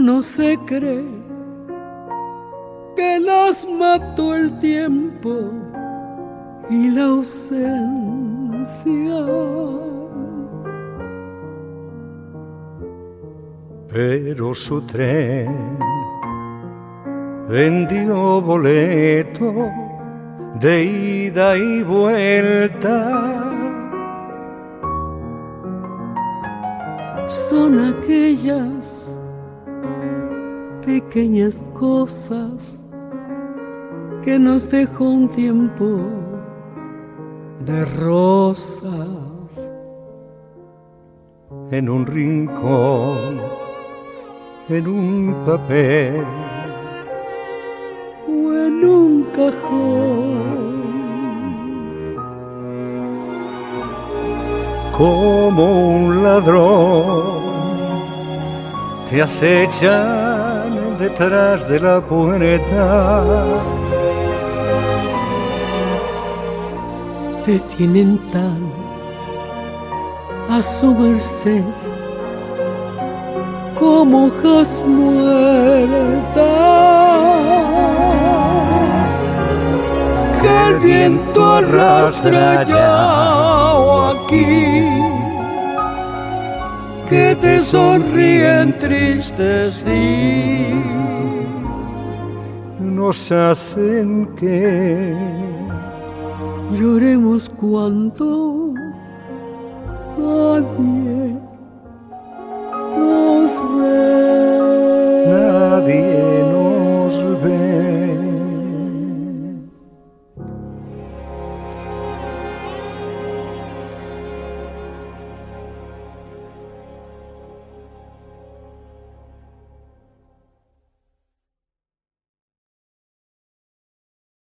uno se cree que las mató el tiempo y la ausencia. Pero su tren vendió boleto de ida y vuelta. Son aquellas pequeñas cosas que nos dejó un tiempo de rosas. En un rincón, en un papel o en un cajón. Como un ladrón te acechan detrás de la puerta. Te tienen tan a su merced como hojas muertas que el viento arrastra allá o aquí, que te sonríen entristecidos, nos hacen que lloremos cuando nadie nos ve.